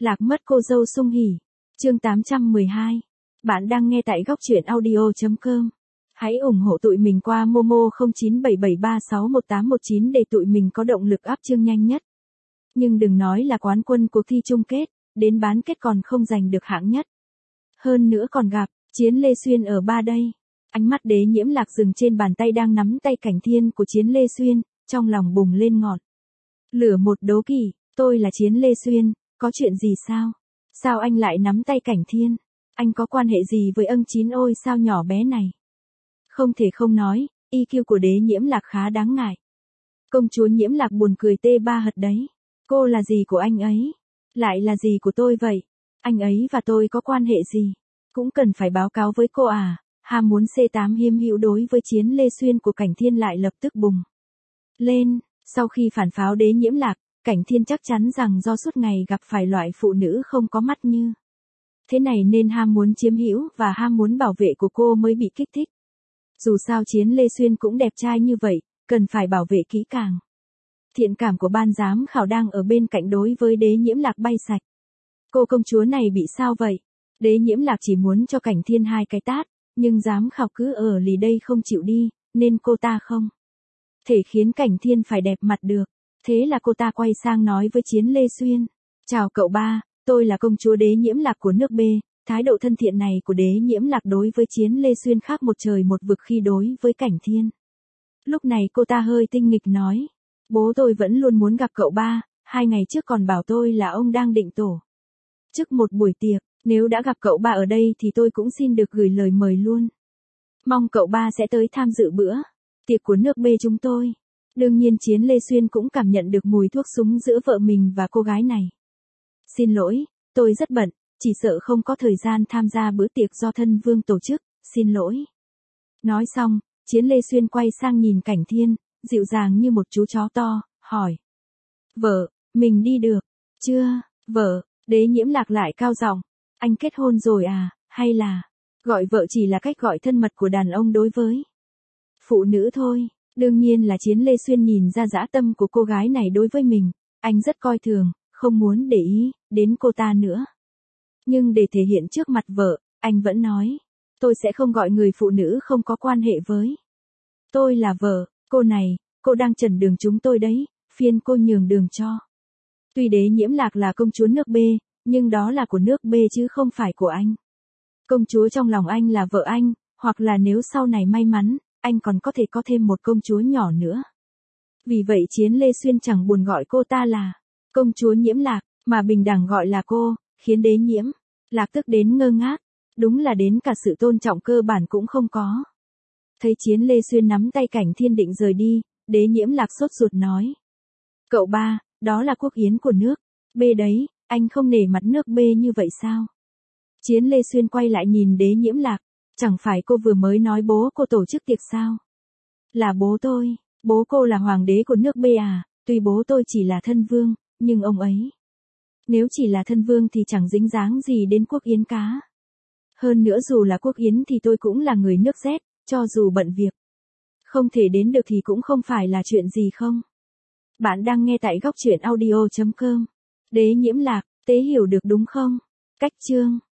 Lạc mất cô dâu sung hỉ. Chương 812. Bạn đang nghe tại góc truyện audio.com. Hãy ủng hộ tụi mình qua Momo 0977361819 để tụi mình có động lực up chương nhanh nhất. Nhưng đừng nói là quán quân cuộc thi chung kết, đến bán kết còn không giành được hạng nhất. Hơn nữa còn gặp Chiến Lê Xuyên ở ba đây. Ánh mắt Đế Nhiễm Lạc dừng trên bàn tay đang nắm tay Cảnh Thiên của Chiến Lê Xuyên, trong lòng bùng lên ngọn lửa một đố kỵ. Tôi là Chiến Lê Xuyên, có chuyện gì sao? Sao anh lại nắm tay Cảnh Thiên? Anh có quan hệ gì với ân chín ôi sao nhỏ bé này? Không thể không nói, EQ của Đế Nhiễm Lạc khá đáng ngại. Công chúa Nhiễm Lạc buồn cười tê ba hật đấy. Cô là gì của anh ấy? Lại là gì của tôi vậy? Anh ấy và tôi có quan hệ gì? Cũng cần phải báo cáo với cô à? Ham muốn C8 hiếm hữu đối với Chiến Lê Xuyên của Cảnh Thiên lại lập tức bùng lên. Sau khi phản pháo Đế Nhiễm Lạc, Cảnh Thiên chắc chắn rằng do suốt ngày gặp phải loại phụ nữ không có mắt như thế này nên ham muốn chiếm hữu và ham muốn bảo vệ của cô mới bị kích thích. Dù sao Chiến Lê Xuyên cũng đẹp trai như vậy, cần phải bảo vệ kỹ càng. Thiện cảm của ban giám khảo đang ở bên cạnh đối với Đế Nhiễm Lạc bay sạch. Cô công chúa này bị sao vậy? Đế Nhiễm Lạc chỉ muốn cho Cảnh Thiên 2 cái tát, nhưng giám khảo cứ ở lì đây không chịu đi, nên cô ta không thể khiến Cảnh Thiên phải đẹp mặt được. Thế là cô ta quay sang nói với Chiến Lê Xuyên. Chào cậu ba, tôi là công chúa Đế Nhiễm Lạc của nước B. Thái độ thân thiện này của Đế Nhiễm Lạc đối với Chiến Lê Xuyên khác một trời một vực khi đối với Cảnh Thiên. Lúc này cô ta hơi tinh nghịch nói. Bố tôi vẫn luôn muốn gặp cậu ba, 2 ngày trước còn bảo tôi là ông đang định tổ chức một buổi tiệc. Nếu đã gặp cậu ba ở đây thì tôi cũng xin được gửi lời mời luôn. Mong cậu ba sẽ tới tham dự bữa tiệc của nước B chúng tôi. Đương nhiên Chiến Lê Xuyên cũng cảm nhận được mùi thuốc súng giữa vợ mình và cô gái này. Xin lỗi, tôi rất bận, chỉ sợ không có thời gian tham gia bữa tiệc do thân vương tổ chức, xin lỗi. Nói xong, Chiến Lê Xuyên quay sang nhìn Cảnh Thiên, dịu dàng như một chú chó to, hỏi. Vợ, mình đi được, chưa, vợ, Đế Nhiễm Lạc lại cao giọng. Anh kết hôn rồi à, hay là, gọi vợ chỉ là cách gọi thân mật của đàn ông đối với phụ nữ thôi. Đương nhiên là Chiến Lê Xuyên nhìn ra dã tâm của cô gái này đối với mình, anh rất coi thường, không muốn để ý đến cô ta nữa. Nhưng để thể hiện trước mặt vợ, anh vẫn nói, tôi sẽ không gọi người phụ nữ không có quan hệ với tôi là vợ, cô này, cô đang chặn đường chúng tôi đấy, phiên cô nhường đường cho. Tuy Đế Nhiễm Lạc là công chúa nước B, nhưng đó là của nước B chứ không phải của anh. Công chúa trong lòng anh là vợ anh, hoặc là nếu sau này may mắn, anh còn có thể có thêm một công chúa nhỏ nữa. Vì vậy Chiến Lê Xuyên chẳng buồn gọi cô ta là công chúa Nhiễm Lạc, mà bình đẳng gọi là cô, khiến Đế Nhiễm Lạc tức đến ngơ ngác, đúng là đến cả sự tôn trọng cơ bản cũng không có. Thấy Chiến Lê Xuyên nắm tay Cảnh Thiên định rời đi, Đế Nhiễm Lạc sốt ruột nói. Cậu ba, đó là quốc yến của nước B đấy, anh không nể mặt nước B như vậy sao? Chiến Lê Xuyên quay lại nhìn Đế Nhiễm Lạc. Chẳng phải cô vừa mới nói bố cô tổ chức tiệc sao? Là bố tôi, bố cô là hoàng đế của nước B à, tuy bố tôi chỉ là thân vương, nhưng ông ấy. Nếu chỉ là thân vương thì chẳng dính dáng gì đến quốc yến cá. Hơn nữa dù là quốc yến thì tôi cũng là người nước Z, cho dù bận việc. Không thể đến được thì cũng không phải là chuyện gì không? Bạn đang nghe tại góc truyện audio.com. Đế Nhiễm Lạc, tế hiểu được đúng không? Cách chương.